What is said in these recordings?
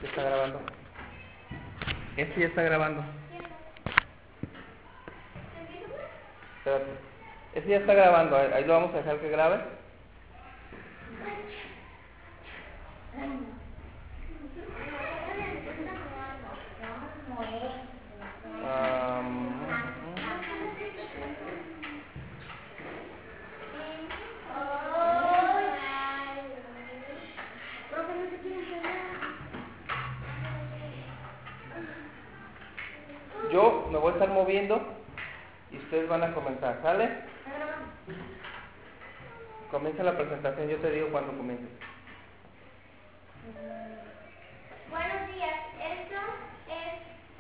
¿Qué está grabando? Este ya está grabando. Espérate. Este ya está grabando. Ahí lo vamos a dejar que grabe. Yo me voy a estar moviendo y ustedes van a comenzar, ¿sale? Comienza la presentación, yo te digo cuando comience. Buenos días, esto es...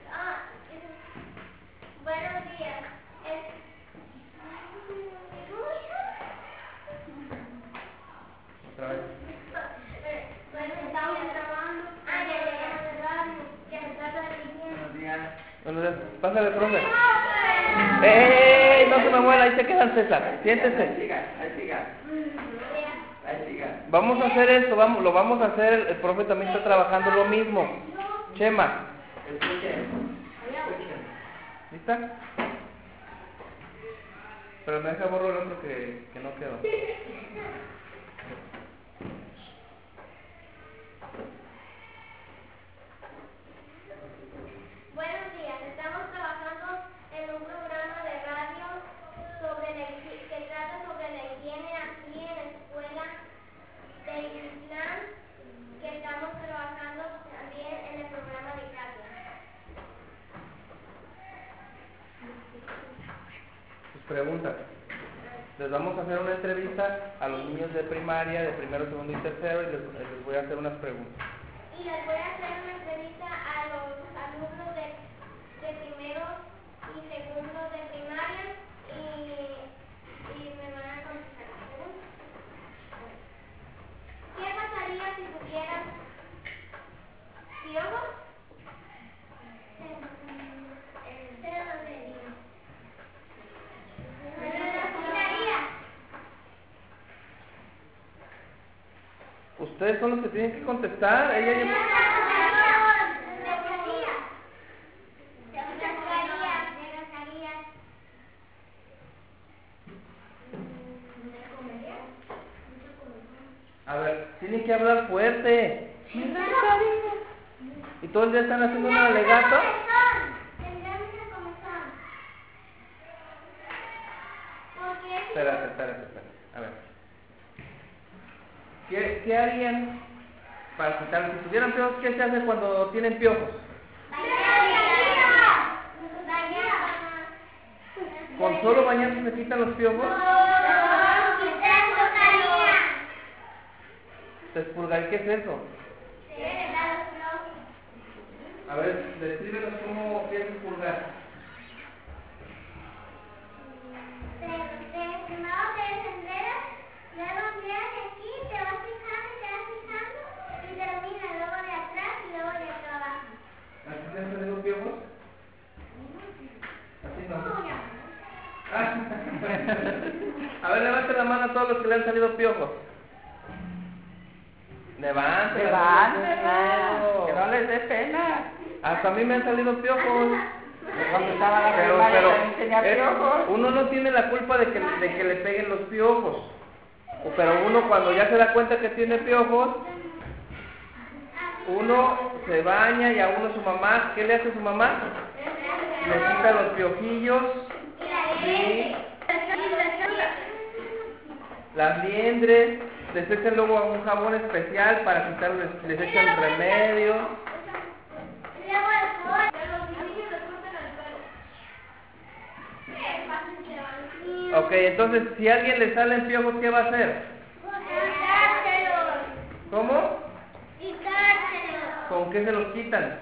buenos días, Otra vez. bueno, estamos grabando. Que se trata de Buenos días. Buenos días. Pásale, profe. ¡Ey! No se me mueva, ahí se quedan, César. Siéntese. Ahí siga. Vamos a hacer esto, lo vamos a hacer, el profe también está trabajando lo mismo. Chema, Escuchen. ¿lista? Pero me deja borrar el otro que no quedó. Buenos días, estamos trabajando en un programa de radio que trata sobre la higiene aquí en la escuela de Islam, que estamos trabajando también en el programa de Katia. Sus preguntas. Les vamos a hacer una entrevista a los niños de primaria, de primero, segundo y tercero, y les voy a hacer unas preguntas. Y les voy a hacer una entrevista a los alumnos de primero y segundo de primaria y me van a contestar las preguntas. ¿Qué pasaría si tuvieras piojos? Ustedes son los que tienen que contestar. Ella ya... A ver, tienen que hablar fuerte. Y todo el día están haciendo un alegato. Espérate. A ver. ¿Qué harían para quitar? Si tuvieran piojos, ¿qué se hace cuando tienen piojos? ¿Con solo bañarse se quitan los piojos? Despurgar, ¿qué es eso? A ver, descríbenos cómo qué es expurgar. ¿Así te han salido piojos? Así no. A ver, levanten la mano a todos los que le han salido piojos. Levántenla. Que no les dé pena. Hasta a mí me han salido piojos. Cuando estaba la primaria también tenía piojos. Uno no tiene la culpa de que le peguen los piojos. Pero uno cuando ya se da cuenta que tiene piojos, uno se baña y a uno su mamá, ¿qué le hace su mamá? Le quita los piojillos, ¿sí? Las liendres, les echan luego un jabón especial para quitarles, les echan remedio. Ok, entonces si a alguien le salen piojos, ¿qué va a hacer? ¿Cómo? ¿Con qué se los quitan?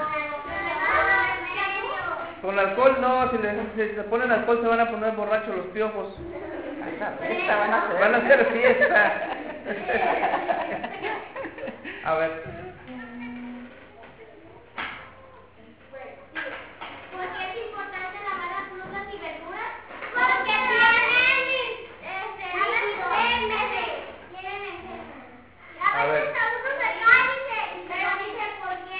¿Con alcohol? No, si se ponen alcohol se van a poner borrachos los piojos. Van a hacer fiesta. A ver. ¿Por qué es importante lavar las frutas y verduras? Porque tienen A ver. pero dice por qué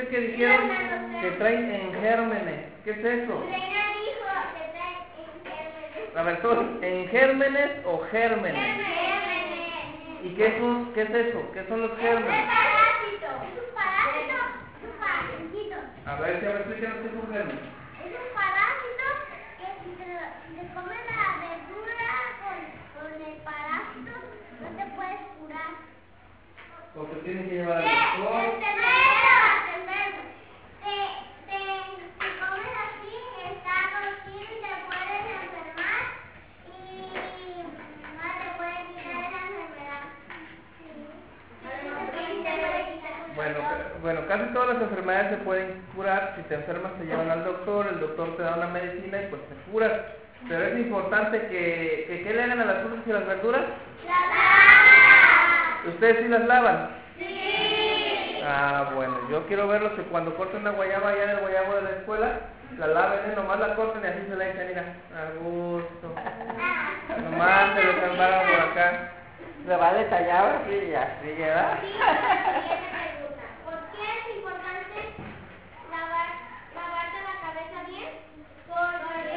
escuché que dijeron que traen en gérmenes. ¿Qué es eso? Reina dijo que trae en gérmenes. A ver, todos, ¿en gérmenes o gérmenes? Gérmenes. ¿Y qué es eso? ¿Qué son los Es un gérmenes? parásito. Es un parásito. Es un parásito. A ver, si me explican qué es un germen. Es un parásito que si te comes la verdura con el parásito, no te puedes curar. Porque tienen que llevar al Te doctor. comes así, está cochino y te puedes enfermar y no te puede quitar esa enfermedad. Bueno, casi todas las enfermedades se pueden curar. Si te enfermas te llevan al doctor, el doctor te da una medicina y pues te curas. Pero es importante que ¿qué le hagan a las frutas y las verduras? ¿Ustedes sí las lavan? Sí. Ah, bueno, yo quiero verlos que cuando corten una guayaba allá en el guayabo de la escuela, la laven, nomás la corten y así se la echan, mira, a gusto. Nomás se lo salvaron por acá. Se va detallado así, ¿verdad? Sí, siguiente pregunta. ¿Por qué es importante lavarte la cabeza bien? Porque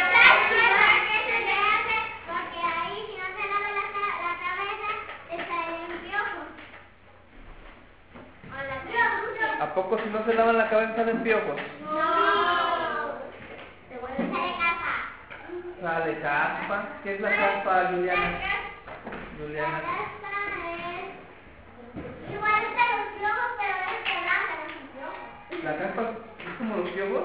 ahí si no se lava la cabeza, te salen piojos. ¿A poco si no se lavan la cabeza salen piojos? No. Te vuelve sale caspa. Sale caspa. ¿Qué es la caspa, Juliana? La Juliana. caspa es igual que los piojos, pero es de blanca, no son piojos. ¿La caspa es como los piojos?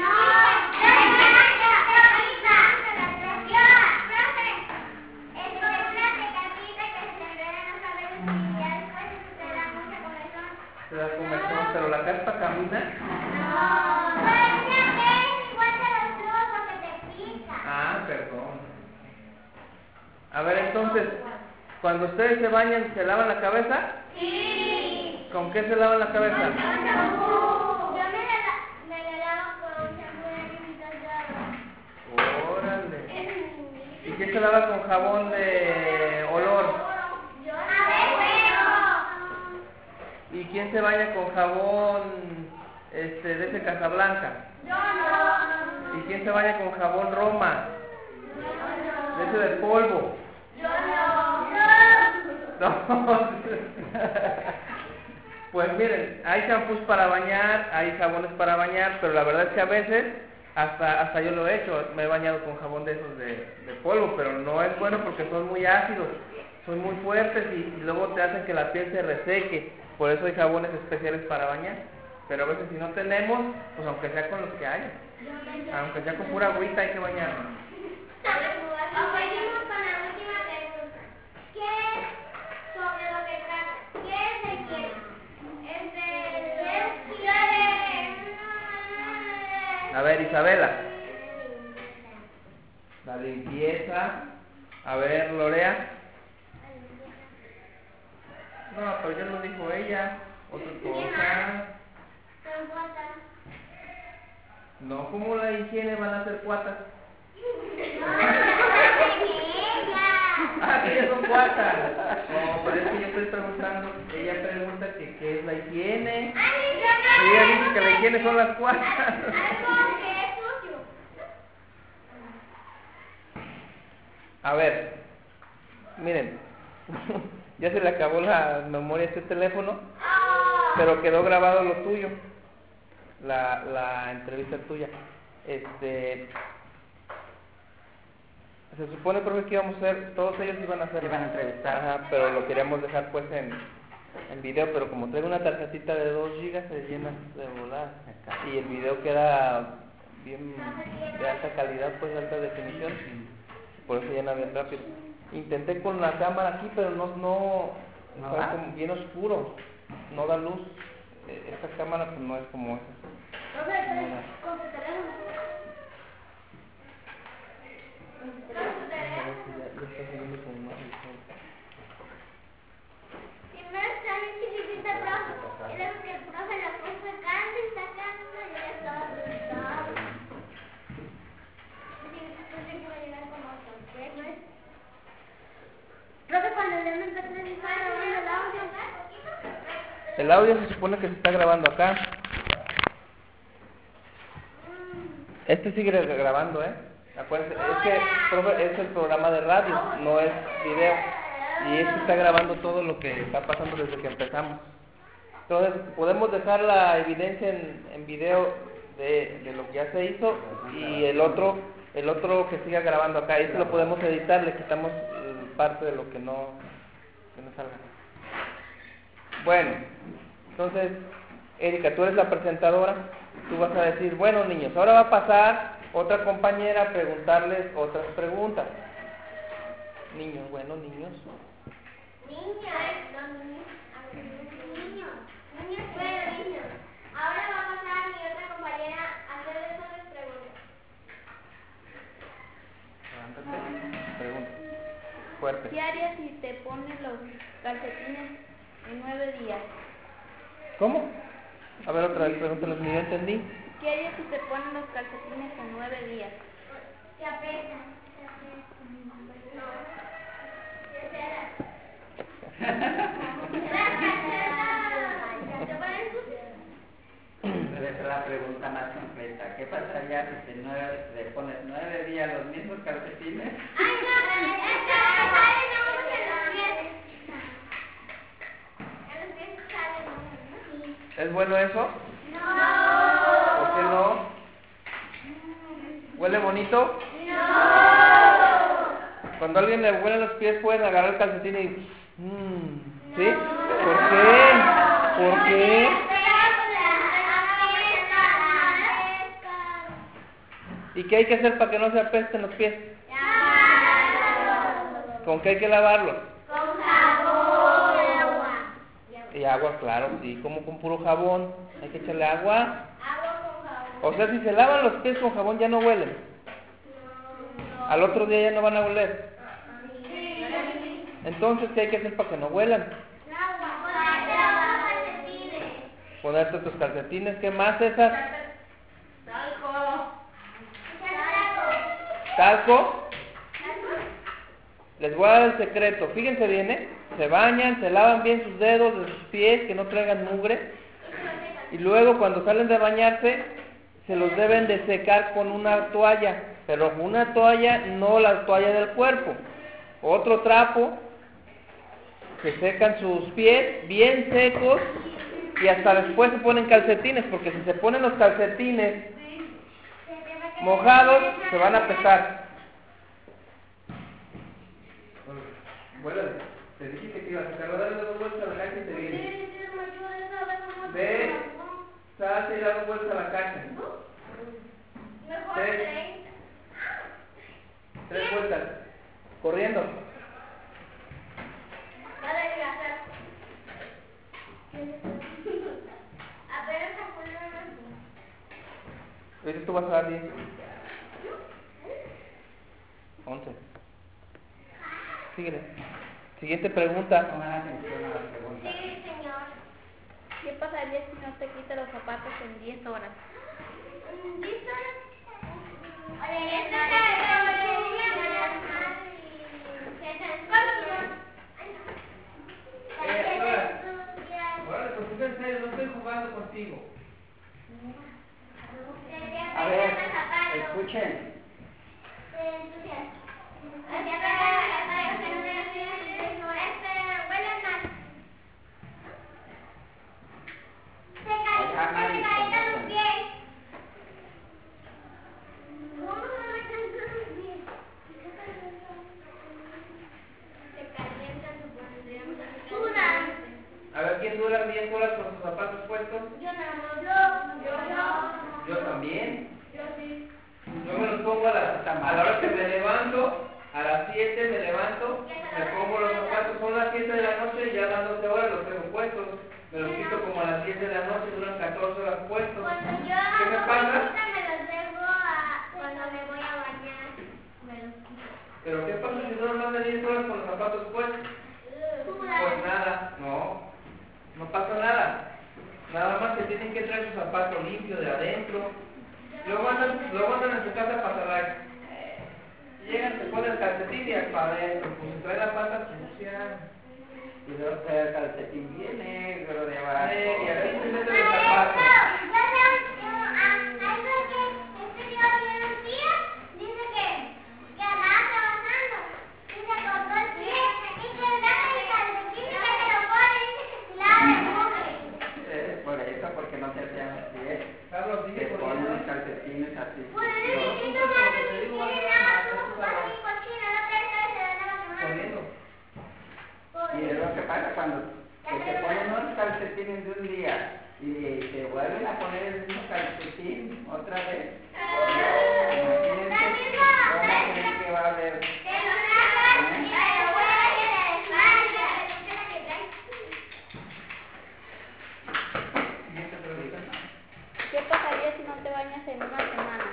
Se da comezón, pero la caspa camina. Ah, perdón. A ver, entonces, cuando ustedes se bañan, ¿se lavan la cabeza? Sí. ¿Con qué se lavan la cabeza? Yo me la lavo con champú de limpias de agua. Órale. ¿Y qué se lava con jabón de olor? ¿Y quién se baña con jabón de ese Casablanca? ¿Y quién se baña con jabón Roma? De ese de polvo. No. Pues miren, hay champús para bañar, hay jabones para bañar, pero la verdad es que a veces hasta yo lo he hecho, me he bañado con jabón de esos de polvo, pero no es bueno porque son muy ácidos, son muy fuertes y luego te hacen que la piel se reseque. Por eso hay jabones especiales para bañar. Pero a veces si no tenemos, pues aunque sea con los que hay, aunque sea con pura agüita hay que bañarnos. Seguimos con la última pregunta. ¿Qué es sobre lo que trata? ¿Qué es de quién? A ver, Isabela. La limpieza. A ver, Lorea. No, pero ya lo dijo ella. Otra cosa. No, ¿cómo la higiene van a hacer cuatas? Ah, que ellas son cuatas. No, pero es que yo estoy preguntando. Ella pregunta que qué es la higiene. Y ella dice que la higiene son las cuatas. Algo que es sucio. A ver, miren. Ya se le acabó la memoria a este teléfono, pero quedó grabado lo tuyo, la entrevista tuya. Se supone, profe, que íbamos a hacer, todos ellos iban a hacer. Iban a entrevistar. Ajá, pero lo queríamos dejar pues en video, pero como traigo una tarjetita de 2 gigas se llena de volada. Y el video queda bien de alta calidad, pues de alta definición, por eso llena bien rápido. Intenté con la cámara aquí, pero no está como bien oscuro, no da luz. Esta cámara pues no es como esa. Con tu teléfono. Y no está bien chiquitita, profe. Y luego que el profe la puso sacando y sacando y ya estaba asustado. Entonces que me llegan como consejos. Profe, cuando yo me empecé a grabando el audio. El audio se supone que se está grabando acá. Este sigue grabando, Acuérdense, es que profe, es el programa de radio, no es video. Y este está grabando todo lo que está pasando desde que empezamos. Entonces, podemos dejar la evidencia en video de lo que ya se hizo y el otro que siga grabando acá. Este lo podemos editar, le quitamos parte de lo que no salga. Bueno, entonces, Erika, tú eres la presentadora. Tú vas a decir, bueno, niños, ahora va a pasar otra compañera a preguntarles otras preguntas. Niños, bueno, niños. Niños. Ahora va a pasar mi otra compañera a hacerles otras preguntas. Levántate, pregunta. Fuerte. ¿Qué harías si te pones los calcetines en 9 días? ¿Cómo? A ver, otra vez, pregúntanos, ni yo entendí. ¿Qué harías si te ponen los calcetines en 9 días? Se apesta. Esa es la pregunta más completa. ¿Qué pasaría si te pones 9 días los mismos calcetines? ¡Ay, no! ¡Salen los pies! En los pies salen. ¿Es bueno eso? ¡No! ¿Por qué no? ¿Huele bonito? ¡No! Cuando a alguien le huelen los pies pueden agarrar el calcetín y... ¿sí? ¿Por qué? ¿Por qué? ¿Y qué hay que hacer para que no se apesten los pies? ¿Con qué hay que lavarlos? Con jabón. Y agua, claro, sí, como con puro jabón. Hay que echarle agua. Agua con jabón. O sea, si se lavan los pies con jabón ya no huelen. Al otro día ya no van a oler. Entonces, ¿qué hay que hacer para que no huelan? Ponerte tus calcetines. ¿Qué más, César? Talco. Les voy a dar el secreto. Fíjense bien, se bañan, se lavan bien sus dedos de sus pies, que no traigan mugre. Y luego cuando salen de bañarse, se los deben de secar con una toalla. Pero una toalla, no la toalla del cuerpo. Otro trapo. Se secan sus pies bien secos. Y hasta después se ponen calcetines. Porque si se ponen los calcetines mojados, se van a pesar. Bueno, te dijiste que ibas a sacar, dale 2 vueltas a la cancha y te vienes. Ve, salte y da 2 vueltas a la cancha. 3 vueltas. Corriendo. Ahorita tú vas a dar 10. 11. Síguele. Siguiente pregunta. Pongan atención a las preguntas. Sí, señor. ¿Qué pasaría si no te quitas los zapatos en 10 horas? Bueno, pues en serio, no estoy jugando contigo. A ver, escuchen. A ver, ¿quién dura 10 horas con sus zapatos puestos? Yo también. Yo me los pongo a la hora que me levanto, a las 7 me levanto, me pongo los zapatos, son las 7 de la noche y ya a las 12 horas los tengo puestos. Me los quito como a las 10 de la noche, duran 14 horas puestos. ¿Qué me pasa? Cuando me voy a bañar, me los quito. ¿Pero qué pasa si duran más de 10 horas con los zapatos puestos? Pues nada, no pasa nada. Nada más que tienen que traer su zapato limpio de adentro. Luego andan en su casa para cerrar. Llegan, se ponen el calcetín y para adentro. Pues se trae la pata sucia. Y luego trae el calcetín bien negro de abajo. Y aquí se mete el zapato. Yo calcetines así. Pues necesito más cochina, tu cochina, la otra vez se la Corriendo. Y es lo que pasa cuando se ponen unos calcetines de un día y se vuelven a poner el mismo calcetín otra vez. Imagínense cómo creen que va a haber. Siguiente pregunta. ¿Qué pasaría si no te bañas en una semana?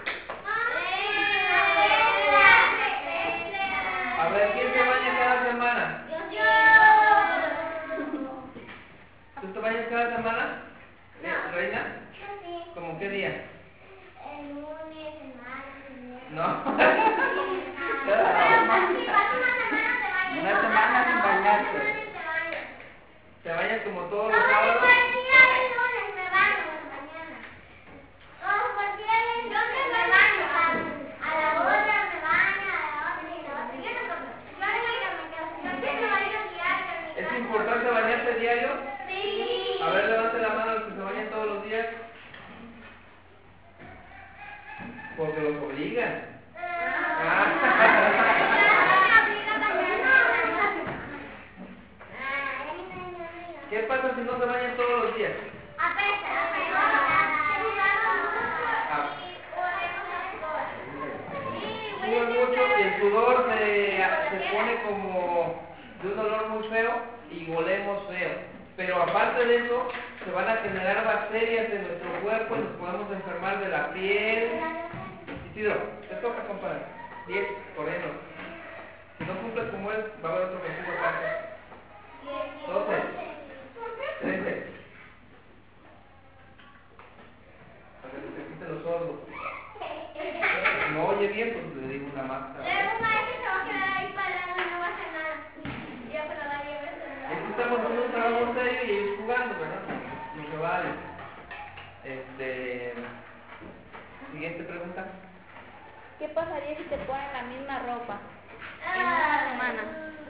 A ver, ¿quién se baña cada semana? ¿Tú te bañas cada semana? ¿Reina? ¿Cómo qué día? No. Una semana sin bañarse. ¿Te bañas como todos los sábados? ¿Es importante bañarse diario? A ver, levante la mano los que se bañan todos los días. Porque los obligan. ¿Qué pasa si no se bañan todos los días? Sudan mucho y el sudor se pone como de un olor muy feo y olemos feo. Pero aparte de eso, se van a generar bacterias en nuestro cuerpo y nos podemos enfermar de la piel. Isidro, te toca, compadre. 10, corriendo. Si no cumples como él, va a haber otro vestido aparte. 12, 13. Para que se quiten los sordos. No oye bien, pues le digo una más. Es que estamos haciendo un trabajo serio y ellos jugando, ¿verdad? No se vale. Siguiente pregunta. ¿Qué pasaría si te ponen la misma ropa en una semana?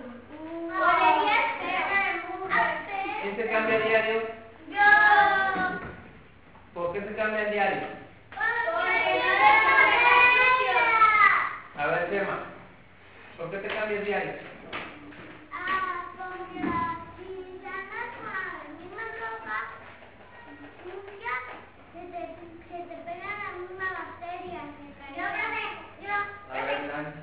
¿Quién se cambia diario? ¿Por qué se cambia diario? A ver, Gemma, ¿por qué te cambias diario? A ver, Dan.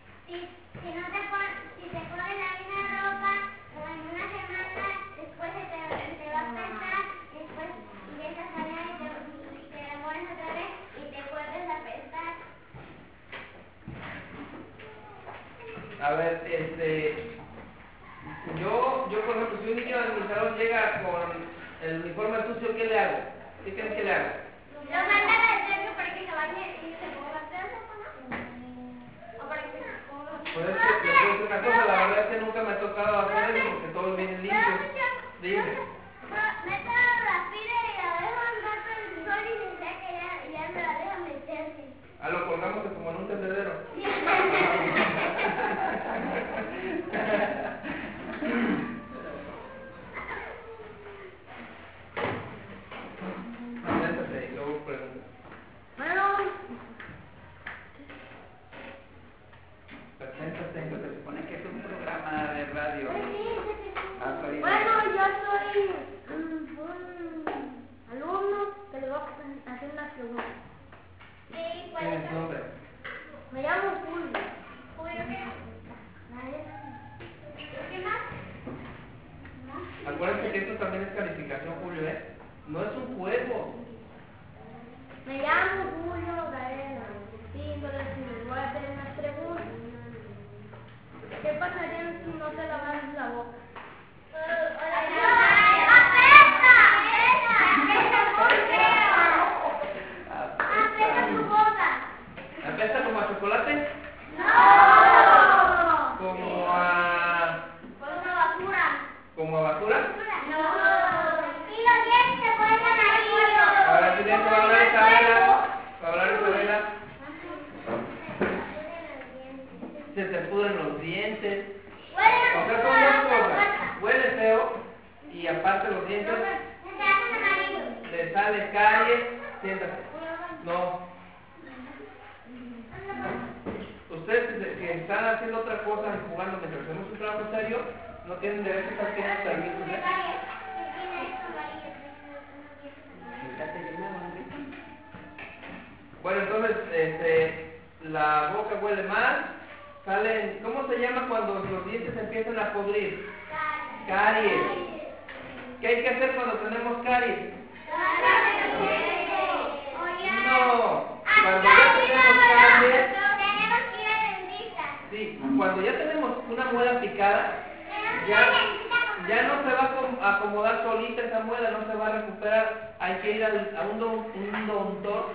Si te pones la misma ropa en una semana, después te va a pesar, después empiezas a salir y te la pones otra vez y te vuelves a pesar. A ver, yo por ejemplo, si un niño en mi salón llega con el uniforme sucio, ¿qué le hago? ¿Qué creen que le hago? Lo mandan al cerco para que se bañe y se ponga peso, ¿no? O para que se ponga... Pues es que les voy a decir una cosa, la verdad es que nunca me ha tocado hacer eso porque todos vienen limpios. Dime. Meto la pila y la dejo un rato en el sol y se seca y ya me la dejan meterse. Ah, lo colgamos como en un tendedero. Siéntate y luego pregunta. Preséntate. Se supone que es un programa de radio. Yo soy un alumno que le voy a hacer una pregunta. Sí, ¿Quién es tu nombre? Me llamo Julio. ¿Julio qué? ¿Qué más? Acuérdense que esto también es calificación, Julio, ¿eh? No es un juego. Me llamo Julio Gaena. Sí, entonces les voy a hacer unas preguntas. ¿Qué pasaría si no te lavas la boca? ¿Apesta como a chocolate? ¿Como a basura? Ahora silencio, va a hablar Isabela. Va a hablar Isabela. Se te pudren los dientes. O sea, son dos cosas. Huele feo y aparte los dientes le sale caries. Siéntate. No. Ustedes que están haciendo otra cosa y jugando mientras hacemos un trabajo serio, no tienen derecho a estar haciendo permisos, ¿eh? Bueno, entonces, la boca huele mal, salen, ¿cómo se llama cuando los dientes empiezan a podrir? Caries. ¿Qué hay que hacer cuando tenemos caries? No, cuando ya tenemos caries, sí, cuando ya tenemos una muela picada, ya no se va a acomodar solita esa muela, no se va a recuperar. Hay que ir a un doctor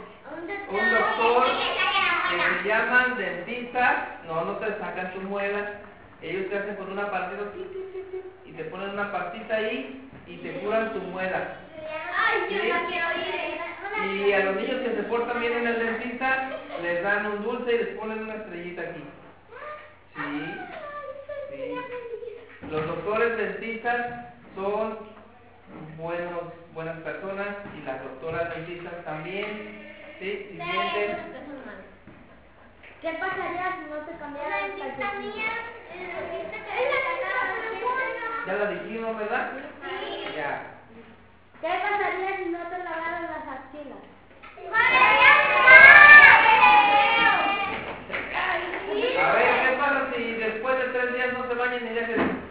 que se llaman dentistas. No te sacan tu muela. Ellos te hacen con un aparatito y te ponen una pastita ahí y te curan tu muela. ¿Sí? Y a los niños que se portan bien en el dentista les dan un dulce y les ponen una estrellita aquí. Sí. Los doctores dentistas son buenas personas y las doctoras dentistas también. ¿Sí? Siguiente. ¿Qué pasaría si no te cambiaran el calcetín? Ya lo dijimos, ¿verdad? Sí. Ya. ¿Qué pasaría si no te lavaran las axilas? A ver, ¿qué pasa si después de 3 días no se bañan y dejen?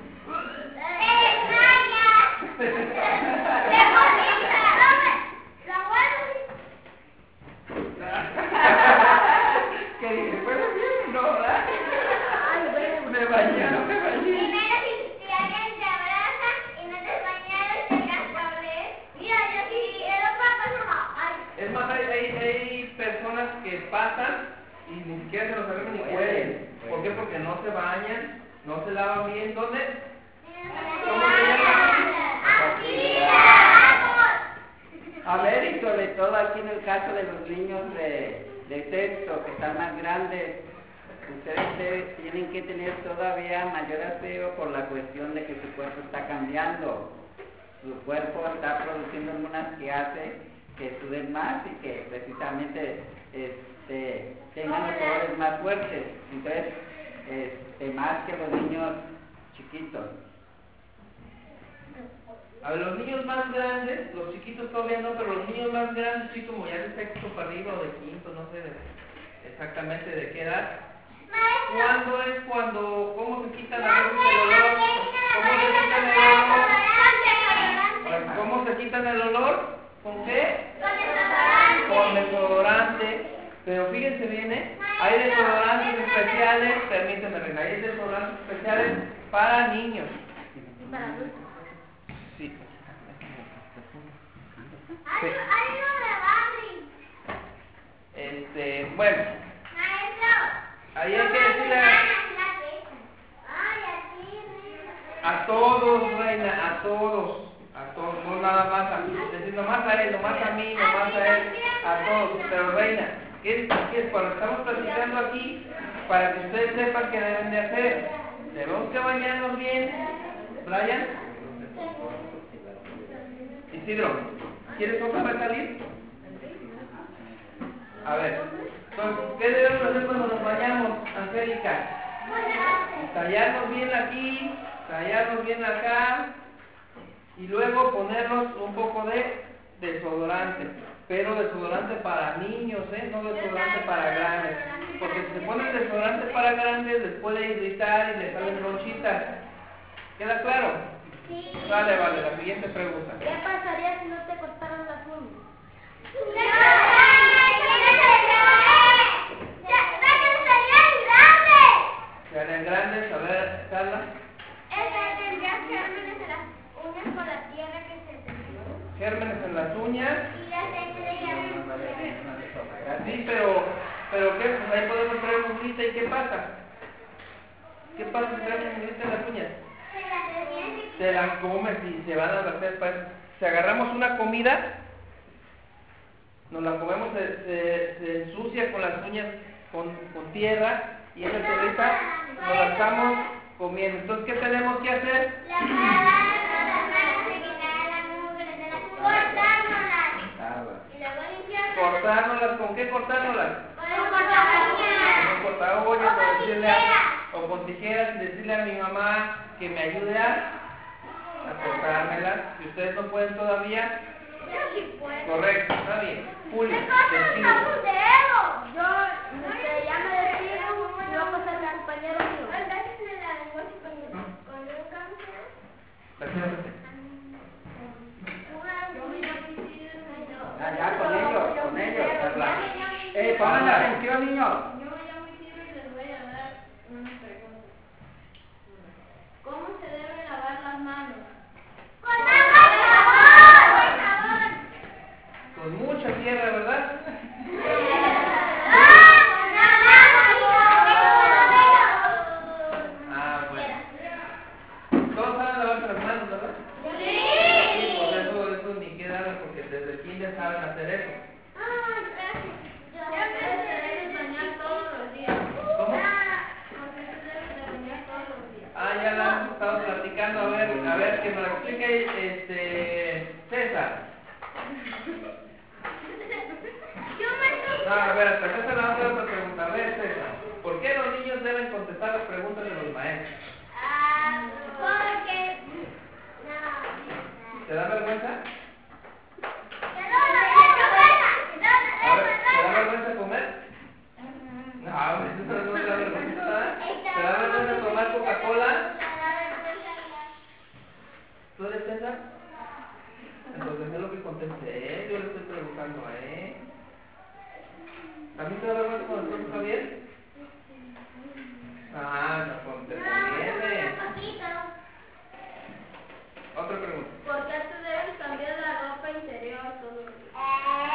¿Qué dije? ¿Fue bien? No, ¿verdad? Me bañé. Primero, si alguien te abraza y no te bañaron, te cascables. Mira, yo sí, el otro Es más, hay personas que pasan y ni siquiera se los arreglan ni huelen. ¿Por qué? Porque no se bañan, no se lavan bien. ¿Dónde? ¿Cómo se llama? A ver, y sobre todo aquí en el caso de los niños de sexto, que están más grandes, ustedes tienen que tener todavía mayor aseo por la cuestión de que su cuerpo está cambiando. Su cuerpo está produciendo hormonas que hace que suden más y que precisamente tengan los colores más fuertes. Entonces, más que los niños chiquitos. A ver, los niños más grandes, los chiquitos todavía no, pero los niños más grandes, sí, como ya de sexto para arriba o de quinto, no sé exactamente de qué edad. ¿Cuándo es cuando, cómo se quitan a veces el olor? ¿Cómo se quitan el olor? ¿Con qué? Con desodorante. Pero fíjense bien, hay desodorantes especiales, permíteme, Reina, hay desodorantes especiales para niños. Sí. Bueno, ahí hay que decirle a todos, Reina, a todos, no nada más a mí, decir nomás a él, nomás a mí, nomás a él, a todos. Pero Reina, ¿qué es? Cuando estamos platicando aquí, para que ustedes sepan qué deben de hacer, debemos que bañarnos bien. Brian, Isidro, ¿quieres otra vez salir? A ver, entonces, ¿qué debemos hacer cuando nos bañamos, Angélica? Tallarnos bien aquí, tallarnos bien acá y luego ponernos un poco de desodorante, pero desodorante para niños, no desodorante para grandes, porque si se pone desodorante para grandes les puede irritar y les salen ronchitas. ¿Queda claro? Sí. Vale, la siguiente pregunta. ¿Qué pasaría si no te cortaran las uñas? ¿Se harían grandes? A ver, Carla. Tendría gérmenes en las uñas por la tierra que se te... Gérmenes en las uñas. Y la Sí, pero ¿qué? Pues ahí podemos traer mugrita y ¿qué pasa? ¿Qué pasa si traemos mugrita en las uñas? Se las comen y se van a hacer si agarramos una comida, nos la comemos, se ensucia con las uñas con tierra y esa tierrita nos la estamos comiendo. Entonces, ¿qué tenemos que hacer? Cortárnoslas, ¿con qué cortárnoslas? Con cortaúñas. Con cortaúñas, O con tijeras. o con tijeras, y decirle a mi mamá que me ayude a cortármelas. Si ustedes no pueden todavía, Yo sí puedo. correcto, está bien. Julio, ¿Qué cosa? despido. ¡Un dedo! Yo ya me despido y va a pasar mi compañero mío. Preséntate. Ya, con ellos, ¿verdad? Pongan atención, niños. Yo me llamo Isidro y les voy a dar una pregunta. ¿Cómo se deben lavar las manos? ¡Con agua y jabón! Con mucha tierra, ¿verdad? Ah, bueno. Todos saben lavarse las manos, ¿verdad? Sí, pues eso ni qué darle, porque desde kinder saben hacer eso. Porque se deben bañar todos los días. ¿Cómo? Porque se deben de bañar todos los días. Ah, ya la hemos estado platicando, a ver, que me lo explique César. No, a ver, hasta César le vamos a hacer otra pregunta. A ver, César, ¿por qué los niños deben contestar las preguntas de los maestros? Porque... ¿Te da vergüenza? No, A ver, ¿te da vergüenza comer? No, eso no te da vergüenza, ¿verdad? ¿Te da vergüenza tomar Coca-Cola? ¿Tú eres César? Entonces es lo que contesté, yo le estoy preguntando a él. ¿A mí te da vergüenza cuando el profesor está bien? Ah, no contesté bien. Otra pregunta. ¿Por qué tú debes cambiar la ropa interior todos los días?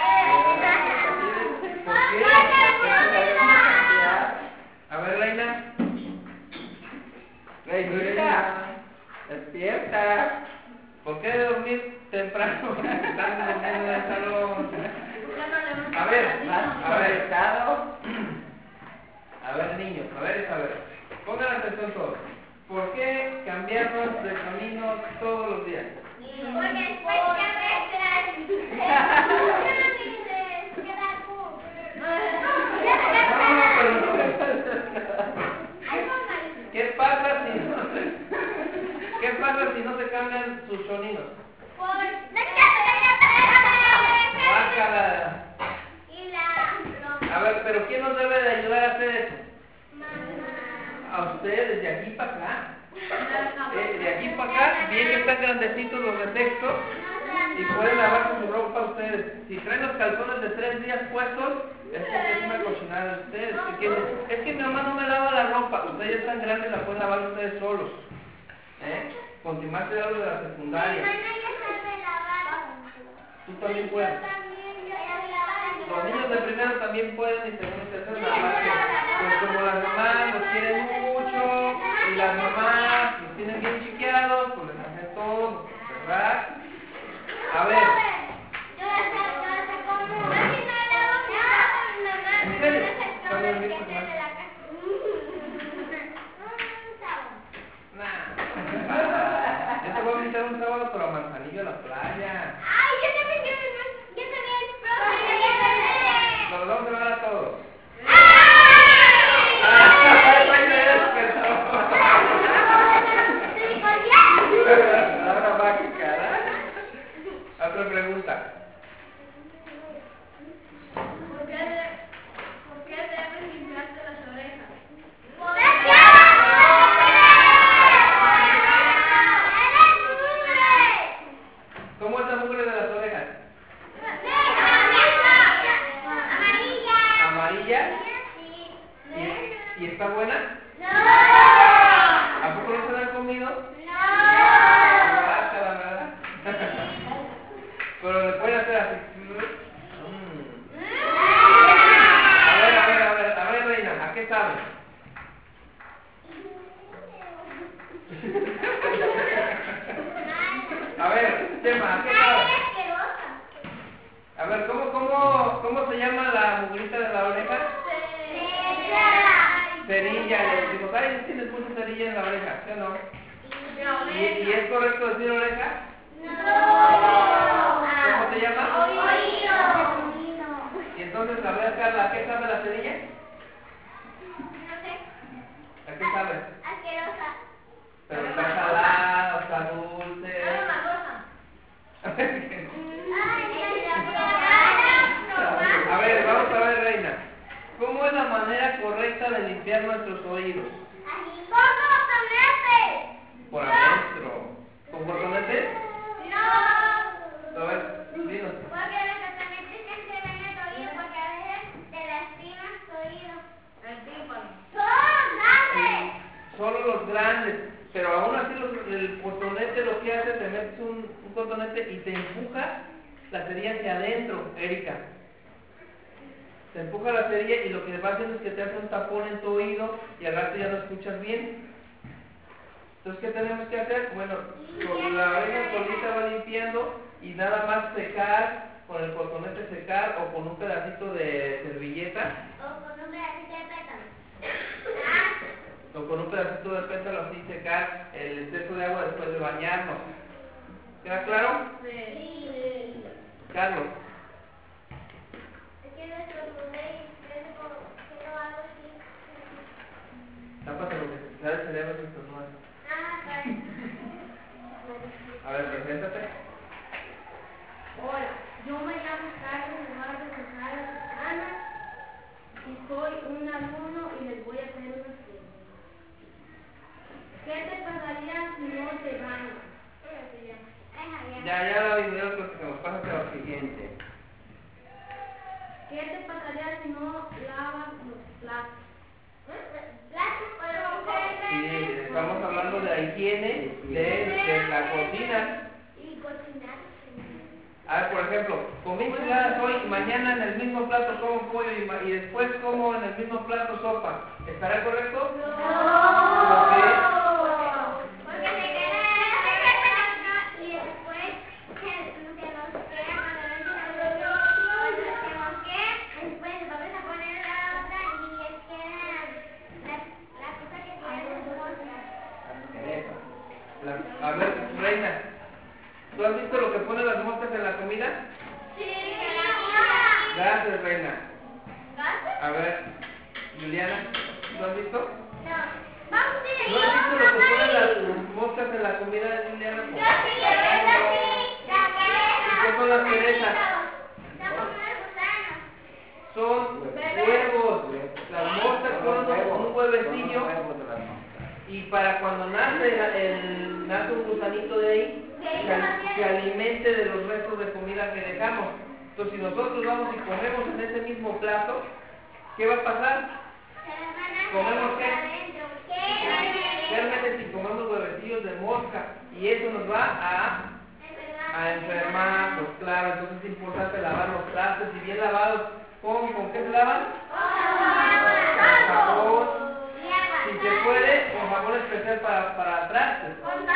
¿Por qué? A ver, Reina. Reinita, despierta. ¿Por qué dormir temprano? Están durmiendo en el salón. A ver, ¿Estado? a ver, niños, a ver. Pongan atención todos. ¿Por qué cambiarnos de camino todos los días? Porque después ¿Qué pasa si no se cambian sus sonidos? Guácala. A ver, pero ¿quién nos debe de ayudar a hacer eso? A ustedes, de aquí para acá. De aquí para acá, bien que están grandecitos los de texto y pueden lavarse su ropa ustedes. Si traen los calzones de 3 días puestos, es porque es una cochinada de ustedes. Es que mi mamá no me lava la ropa. Ustedes ya están grandes, la pueden lavar ustedes solos. Continuaste de algo de la secundaria. Tú también puedes. Los niños de primero también pueden y segundo y tercero, nada más que, pues como las mamás los quieren mucho y las mamás los tienen bien chiqueados, pues les hacen todo, ¿verdad? A ver. ¿En serio? ¿Cuándo has visto que más? Nah. Yo te voy a invitar un sábado pero a Manzanillo a la playa. Nos los vamos a llevar a todos. Ahora mágica, ¿verdad? Otra pregunta. ¿Por qué debes limpiarte las orejas? ¿Cómo es la mugre de las orejas? ¿Amarilla? ¿Y está buena? ¿A poco no se la han comido? Guácala, ¿verdad? Pero le pueden hacer así. A ver, Reina, ¿a qué sabe? A ver, Chema, ¿a qué sabe? A ver, ¿cómo se llama la mugrita de la oreja? Cerilla. Le decimos, ay, tienes mucha cerilla en la oreja, ¿sí o no? ¿Y es correcto decir oreja? ¿Cómo se llama? Oído. ¿Y Entonces, a ver, Carla, ¿a qué sabe la cerilla? No sé. ¿A qué sabe? Asquerosa. Pero está salada, está dulce. A ver, vamos a ver, Reina. ¿Cómo es la manera correcta de limpiar nuestros oídos? Por adentro. ¿Con cotonete? A ver, dinos. Solo los grandes, pero aún así el cotonete lo que hace, te metes un cotonete y te empuja la cerilla hacia adentro, Erika. Te empuja la cerilla y lo que va haciendo es que te hace un tapón en tu oído y al rato ya no escuchas bien. Entonces, ¿qué tenemos que hacer? Bueno, con la oreja solita va limpiando y nada más secar, con el cotonete secar o con un pedacito de servilleta. O con un pedacito de pétalo así secar el exceso de agua después de bañarnos. ¿Queda claro? Sí. Carlos. Es que nuestro roommate es como que no hago así. Tápate lo que te sale el cerebro y esto no es. A ver, preséntate. Hola, yo me llamo Carlos Eduardo González Ana y soy un alumno y les voy a hacer una pregunta. ¿Qué te pasaría si no te bañas? Ya la video lo que nos pasa es lo siguiente. ¿Qué te pasaría si no lavas los platos? Sí, estamos hablando de la higiene de la cocina. Y cocinar. A ver, por ejemplo, comí enchiladas hoy, mañana en el mismo plato como pollo y después como en el mismo plato sopa. ¿Estará correcto? No. ¿Por qué? Porque se queda y después se nos queda cuando después vamos a poner la otra y es que la cosa que tiene A ver, Reina, ¿tú has visto lo que ponen las moscas en la comida? Sí. Gracias, Reina. ¿Gases? A ver, Juliana, ¿lo has visto? No. Vamos a ir. ¿No has visto lo que ponen las moscas en la comida de Juliana? Yo sí. La ¿Y qué son las cerezas? Son como unos gusanos. Son huevos. Las moscas ponen un huevecillo y para cuando nace nace un gusanito de ahí, se alimente de los restos de comida que dejamos. Entonces, si nosotros vamos y comemos en ese mismo plato, ¿qué va a pasar? ¿Comemos qué? Gérmenes y comemos huevecillos de mosca y eso nos va a enfermar, pues claro. Entonces es importante lavar los trastes y bien lavados. ¿Con qué se lavan? Con jabón. Si se puede, con jabón especial para trastes.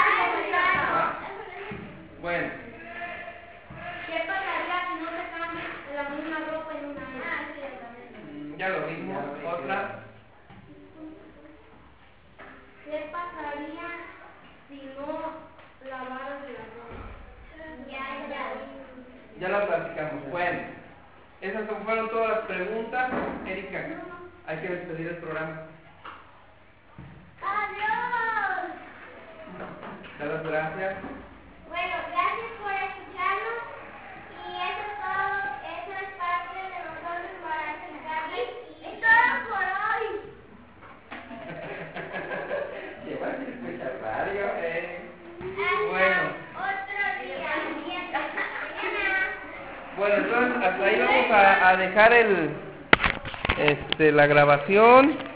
Bueno. ¿Qué pasaría si no te cambias la misma ropa en un año? Ya lo mismo. Otra. ¿Qué pasaría si no lavaras la ropa? Ya lo platicamos. Bueno, esas fueron todas las preguntas. Erika, hay que despedir el programa. ¡Adiós! Da las gracias. Bueno, gracias por escucharnos y eso es todo, eso es parte de nosotros para explicarles y es todo por hoy. Llevar a escuchar radio. Bueno. Otro día. Bueno, entonces hasta ahí vamos a dejar la grabación.